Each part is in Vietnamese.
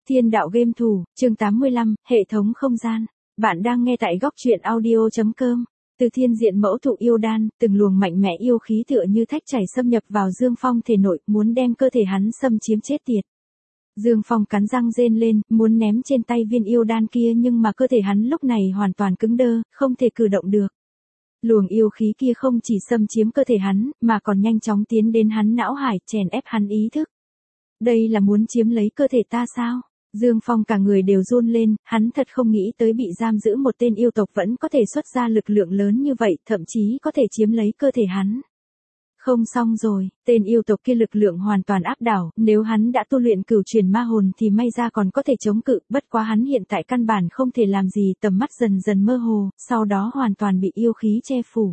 Thiên đạo game thủ, chương 85, hệ thống không gian. Bạn đang nghe tại góc truyện audio.com. Từ thiên diện mẫu thụ yêu đan, từng luồng mạnh mẽ yêu khí tựa như thác chảy xâm nhập vào Dương Phong thể nội, muốn đem cơ thể hắn xâm chiếm chết tiệt. Dương Phong cắn răng rên lên, muốn ném trên tay viên yêu đan kia nhưng mà cơ thể hắn lúc này hoàn toàn cứng đơ, không thể cử động được. Luồng yêu khí kia không chỉ xâm chiếm cơ thể hắn, mà còn nhanh chóng tiến đến hắn não hải, chèn ép hắn ý thức. Đây là muốn chiếm lấy cơ thể ta sao? Dương Phong cả người đều run lên, hắn thật không nghĩ tới bị giam giữ một tên yêu tộc vẫn có thể xuất ra lực lượng lớn như vậy, thậm chí có thể chiếm lấy cơ thể hắn. Không xong rồi, tên yêu tộc kia lực lượng hoàn toàn áp đảo, nếu hắn đã tu luyện cửu truyền ma hồn thì may ra còn có thể chống cự, bất quá hắn hiện tại căn bản không thể làm gì, tầm mắt dần dần mơ hồ, sau đó hoàn toàn bị yêu khí che phủ.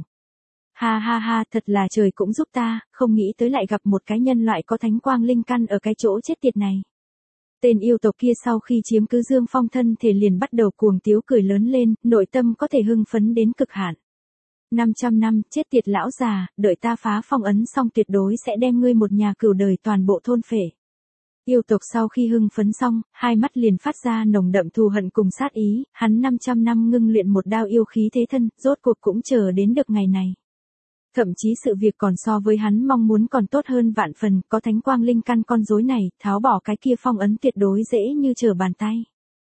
Ha ha ha, thật là trời cũng giúp ta, không nghĩ tới lại gặp một cái nhân loại có thánh quang linh căn ở cái chỗ chết tiệt này. Tên yêu tộc kia sau khi chiếm cứ Dương Phong thân thể liền bắt đầu cuồng tiếu cười lớn lên, nội tâm có thể hưng phấn đến cực hạn. 500 năm, chết tiệt lão già, đợi ta phá phong ấn xong tuyệt đối sẽ đem ngươi một nhà cửu đời toàn bộ thôn phệ. Yêu tộc sau khi hưng phấn xong, hai mắt liền phát ra nồng đậm thù hận cùng sát ý, hắn 500 năm ngưng luyện một đao yêu khí thế thân, rốt cuộc cũng chờ đến được ngày này. Thậm chí sự việc còn so với hắn mong muốn còn tốt hơn vạn phần, có thánh quang linh căn con rối này, tháo bỏ cái kia phong ấn tuyệt đối dễ như trở bàn tay.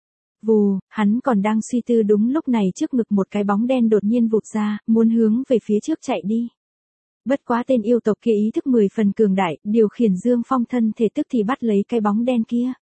Vù, hắn còn đang suy tư đúng lúc này trước ngực một cái bóng đen đột nhiên vụt ra, muốn hướng về phía trước chạy đi. Bất quá tên yêu tộc kia ý thức 10 phần cường đại, điều khiển Dương Phong thân thể tức thì bắt lấy cái bóng đen kia.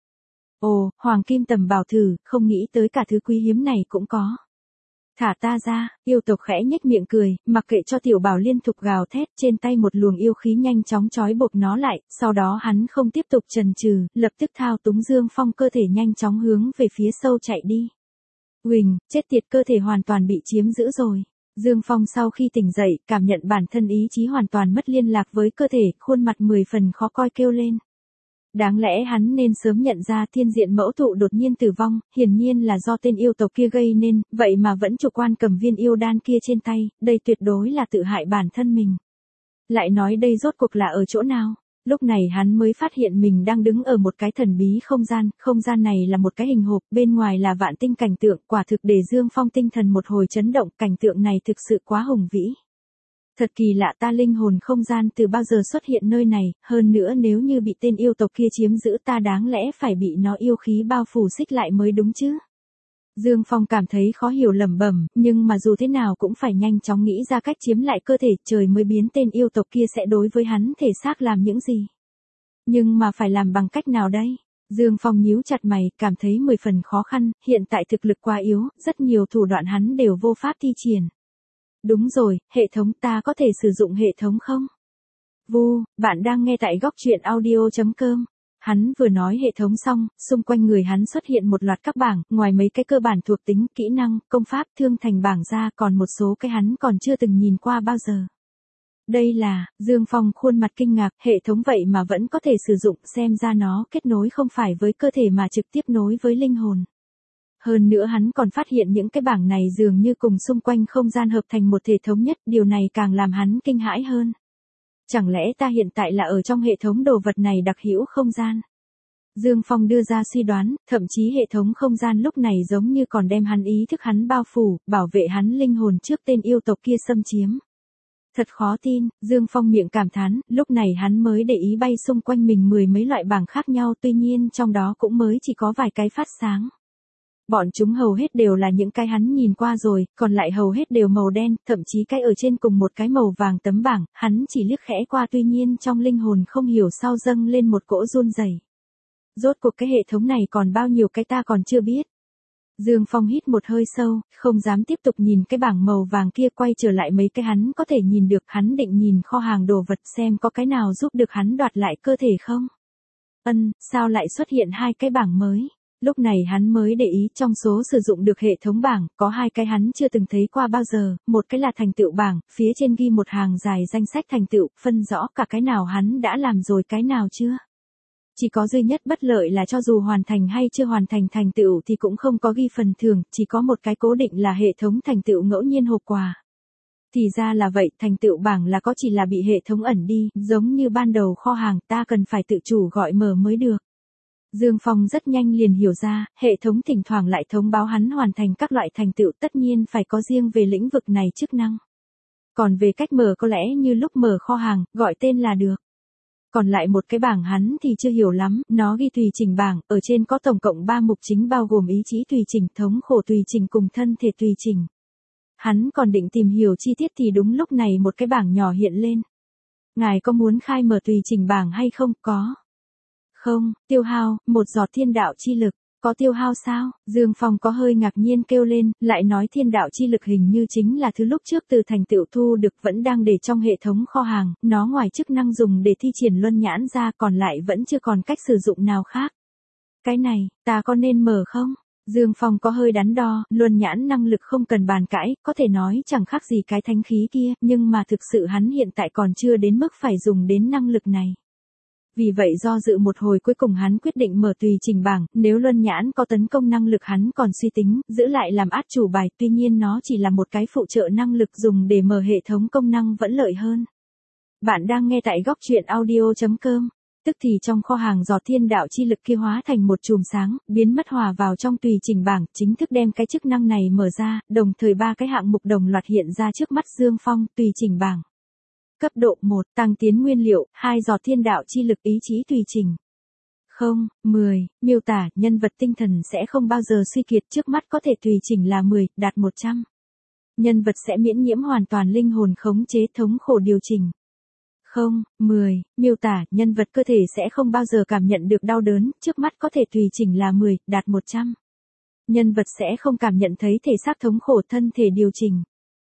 Ồ, hoàng kim tầm bảo thử, không nghĩ tới cả thứ quý hiếm này cũng có. Thả ta ra, yêu tộc khẽ nhếch miệng cười, mặc kệ cho tiểu bảo liên tục gào thét, trên tay một luồng yêu khí nhanh chóng trói buộc nó lại, sau đó hắn không tiếp tục chần chừ, lập tức thao túng Dương Phong cơ thể nhanh chóng hướng về phía sâu chạy đi. Huỳnh, chết tiệt, cơ thể hoàn toàn bị chiếm giữ rồi. Dương Phong sau khi tỉnh dậy, cảm nhận bản thân ý chí hoàn toàn mất liên lạc với cơ thể, khuôn mặt 10 phần khó coi kêu lên. Đáng lẽ hắn nên sớm nhận ra thiên diện mẫu thụ đột nhiên tử vong, hiển nhiên là do tên yêu tộc kia gây nên, vậy mà vẫn chủ quan cầm viên yêu đan kia trên tay, đây tuyệt đối là tự hại bản thân mình. Lại nói đây rốt cuộc là ở chỗ nào? Lúc này hắn mới phát hiện mình đang đứng ở một cái thần bí không gian này là một cái hình hộp, bên ngoài là vạn tinh cảnh tượng, quả thực để Dương Phong tinh thần một hồi chấn động, cảnh tượng này thực sự quá hùng vĩ. Thật kỳ lạ, ta linh hồn không gian từ bao giờ xuất hiện nơi này, hơn nữa nếu như bị tên yêu tộc kia chiếm giữ ta đáng lẽ phải bị nó yêu khí bao phủ xích lại mới đúng chứ. Dương Phong cảm thấy khó hiểu lẩm bẩm, nhưng mà dù thế nào cũng phải nhanh chóng nghĩ ra cách chiếm lại cơ thể, trời mới biến tên yêu tộc kia sẽ đối với hắn thể xác làm những gì. Nhưng mà phải làm bằng cách nào đây? Dương Phong nhíu chặt mày, cảm thấy 10 phần khó khăn, hiện tại thực lực quá yếu, rất nhiều thủ đoạn hắn đều vô pháp thi triển. Đúng rồi, hệ thống, ta có thể sử dụng hệ thống không? Vu, bạn đang nghe tại góc truyện audio.com. Hắn vừa nói hệ thống xong, xung quanh người hắn xuất hiện một loạt các bảng, ngoài mấy cái cơ bản thuộc tính, kỹ năng, công pháp, thương thành bảng ra còn một số cái hắn còn chưa từng nhìn qua bao giờ. Đây là, Dương Phong khuôn mặt kinh ngạc, hệ thống vậy mà vẫn có thể sử dụng, xem ra nó kết nối không phải với cơ thể mà trực tiếp nối với linh hồn. Hơn nữa hắn còn phát hiện những cái bảng này dường như cùng xung quanh không gian hợp thành một thể thống nhất, điều này càng làm hắn kinh hãi hơn. Chẳng lẽ ta hiện tại là ở trong hệ thống đồ vật này đặc hữu không gian? Dương Phong đưa ra suy đoán, thậm chí hệ thống không gian lúc này giống như còn đem hắn ý thức hắn bao phủ, bảo vệ hắn linh hồn trước tên yêu tộc kia xâm chiếm. Thật khó tin, Dương Phong miệng cảm thán, lúc này hắn mới để ý bay xung quanh mình 10 mấy loại bảng khác nhau, tuy nhiên trong đó cũng mới chỉ có vài cái phát sáng. Bọn chúng hầu hết đều là những cái hắn nhìn qua rồi, còn lại hầu hết đều màu đen, thậm chí cái ở trên cùng một cái màu vàng tấm bảng, hắn chỉ liếc khẽ qua, tuy nhiên trong linh hồn không hiểu sao dâng lên một cỗ run rẩy. Rốt cuộc cái hệ thống này còn bao nhiêu cái ta còn chưa biết. Dương Phong hít một hơi sâu, không dám tiếp tục nhìn cái bảng màu vàng kia, quay trở lại mấy cái hắn có thể nhìn được, hắn định nhìn kho hàng đồ vật xem có cái nào giúp được hắn đoạt lại cơ thể không. Sao lại xuất hiện hai cái bảng mới? Lúc này hắn mới để ý trong số sử dụng được hệ thống bảng, có hai cái hắn chưa từng thấy qua bao giờ, một cái là thành tựu bảng, phía trên ghi một hàng dài danh sách thành tựu, phân rõ cả cái nào hắn đã làm rồi cái nào chưa. Chỉ có duy nhất bất lợi là cho dù hoàn thành hay chưa hoàn thành thành tựu thì cũng không có ghi phần thưởng, chỉ có một cái cố định là hệ thống thành tựu ngẫu nhiên hộp quà. Thì ra là vậy, thành tựu bảng là có, chỉ là bị hệ thống ẩn đi, giống như ban đầu kho hàng ta cần phải tự chủ gọi mở mới được. Dương Phong rất nhanh liền hiểu ra, hệ thống thỉnh thoảng lại thông báo hắn hoàn thành các loại thành tựu tất nhiên phải có riêng về lĩnh vực này chức năng. Còn về cách mở có lẽ như lúc mở kho hàng, gọi tên là được. Còn lại một cái bảng hắn thì chưa hiểu lắm, nó ghi tùy chỉnh bảng, ở trên có tổng cộng 3 mục chính bao gồm ý chí tùy chỉnh, thống khổ tùy chỉnh cùng thân thể tùy chỉnh. Hắn còn định tìm hiểu chi tiết thì đúng lúc này một cái bảng nhỏ hiện lên. Ngài có muốn khai mở tùy chỉnh bảng hay không? Có. Không, tiêu hao, một giọt thiên đạo chi lực. Có tiêu hao sao? Dương Phong có hơi ngạc nhiên kêu lên, lại nói thiên đạo chi lực hình như chính là thứ lúc trước từ thành tựu thu được vẫn đang để trong hệ thống kho hàng, nó ngoài chức năng dùng để thi triển luân nhãn ra còn lại vẫn chưa còn cách sử dụng nào khác. Cái này, ta có nên mở không? Dương Phong có hơi đắn đo, luân nhãn năng lực không cần bàn cãi, có thể nói chẳng khác gì cái thánh khí kia, nhưng mà thực sự hắn hiện tại còn chưa đến mức phải dùng đến năng lực này. Vì vậy do dự một hồi cuối cùng hắn quyết định mở tùy chỉnh bảng, nếu luân nhãn có tấn công năng lực hắn còn suy tính, giữ lại làm át chủ bài, tuy nhiên nó chỉ là một cái phụ trợ năng lực dùng để mở hệ thống công năng vẫn lợi hơn. Bạn đang nghe tại góc truyện audio.com. Tức thì trong kho hàng giọt thiên đạo chi lực kia hóa thành một chùm sáng, biến mất hòa vào trong tùy chỉnh bảng, chính thức đem cái chức năng này mở ra, đồng thời 3 cái hạng mục đồng loạt hiện ra trước mắt Dương Phong, tùy chỉnh bảng. Cấp độ 1, tăng tiến nguyên liệu, 2 giọt thiên đạo chi lực ý chí tùy chỉnh. 10, miêu tả, nhân vật tinh thần sẽ không bao giờ suy kiệt, trước mắt có thể tùy chỉnh là 10, đạt 100. Nhân vật sẽ miễn nhiễm hoàn toàn linh hồn khống chế thống khổ điều chỉnh. 10, miêu tả, nhân vật cơ thể sẽ không bao giờ cảm nhận được đau đớn, trước mắt có thể tùy chỉnh là 10, đạt 100. Nhân vật sẽ không cảm nhận thấy thể xác thống khổ thân thể điều chỉnh.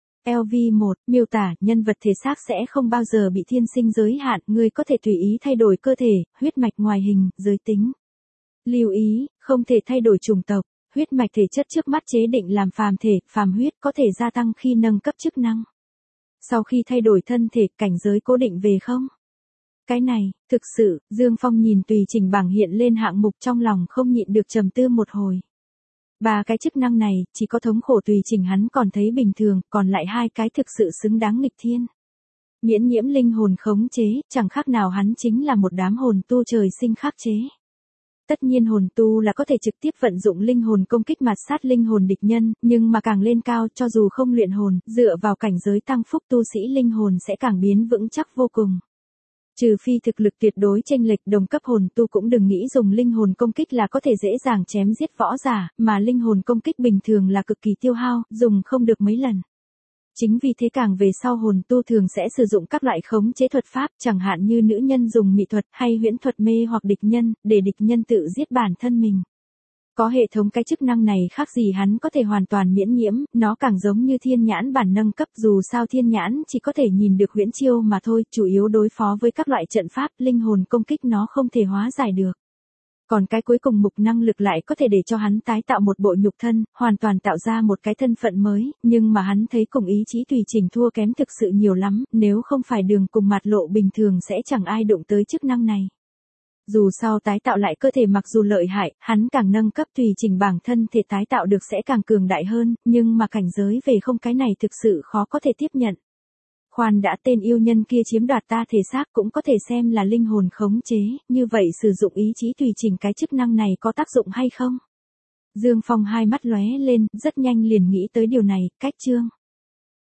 LV1, miêu tả, nhân vật thể xác sẽ không bao giờ bị thiên sinh giới hạn, người có thể tùy ý thay đổi cơ thể, huyết mạch ngoại hình, giới tính. Lưu ý, không thể thay đổi chủng tộc, huyết mạch thể chất trước mắt chế định làm phàm thể, phàm huyết có thể gia tăng khi nâng cấp chức năng. Sau khi thay đổi thân thể, cảnh giới cố định về không? Cái này, thực sự, Dương Phong nhìn tùy chỉnh bảng hiện lên hạng mục trong lòng không nhịn được trầm tư một hồi. 3 cái chức năng này, chỉ có thống khổ tùy chỉnh hắn còn thấy bình thường, còn lại 2 cái thực sự xứng đáng nghịch thiên. Miễn nhiễm linh hồn khống chế, chẳng khác nào hắn chính là một đám hồn tu trời sinh khắc chế. Tất nhiên hồn tu là có thể trực tiếp vận dụng linh hồn công kích mạt sát linh hồn địch nhân, nhưng mà càng lên cao cho dù không luyện hồn, dựa vào cảnh giới tăng phúc tu sĩ linh hồn sẽ càng biến vững chắc vô cùng. Trừ phi thực lực tuyệt đối chênh lệch, đồng cấp hồn tu cũng đừng nghĩ dùng linh hồn công kích là có thể dễ dàng chém giết võ giả, mà linh hồn công kích bình thường là cực kỳ tiêu hao, dùng không được mấy lần. Chính vì thế càng về sau hồn tu thường sẽ sử dụng các loại khống chế thuật pháp, chẳng hạn như nữ nhân dùng mị thuật hay huyễn thuật mê hoặc địch nhân, để địch nhân tự giết bản thân mình. Có hệ thống cái chức năng này khác gì hắn có thể hoàn toàn miễn nhiễm, nó càng giống như thiên nhãn bản nâng cấp, dù sao thiên nhãn chỉ có thể nhìn được huyễn chiêu mà thôi, chủ yếu đối phó với các loại trận pháp, linh hồn công kích nó không thể hóa giải được. Còn cái cuối cùng mục năng lực lại có thể để cho hắn tái tạo một bộ nhục thân, hoàn toàn tạo ra một cái thân phận mới, nhưng mà hắn thấy cùng ý chí tùy chỉnh thua kém thực sự nhiều lắm, nếu không phải đường cùng mặt lộ bình thường sẽ chẳng ai đụng tới chức năng này. Dù sao tái tạo lại cơ thể mặc dù lợi hại, hắn càng nâng cấp tùy chỉnh bảng thân thể tái tạo được sẽ càng cường đại hơn, nhưng mà cảnh giới về không cái này thực sự khó có thể tiếp nhận. Khoan đã, tên yêu nhân kia chiếm đoạt ta thể xác cũng có thể xem là linh hồn khống chế, như vậy sử dụng ý chí tùy chỉnh cái chức năng này có tác dụng hay không? Dương Phong hai mắt lóe lên, rất nhanh liền nghĩ tới điều này, cách chương.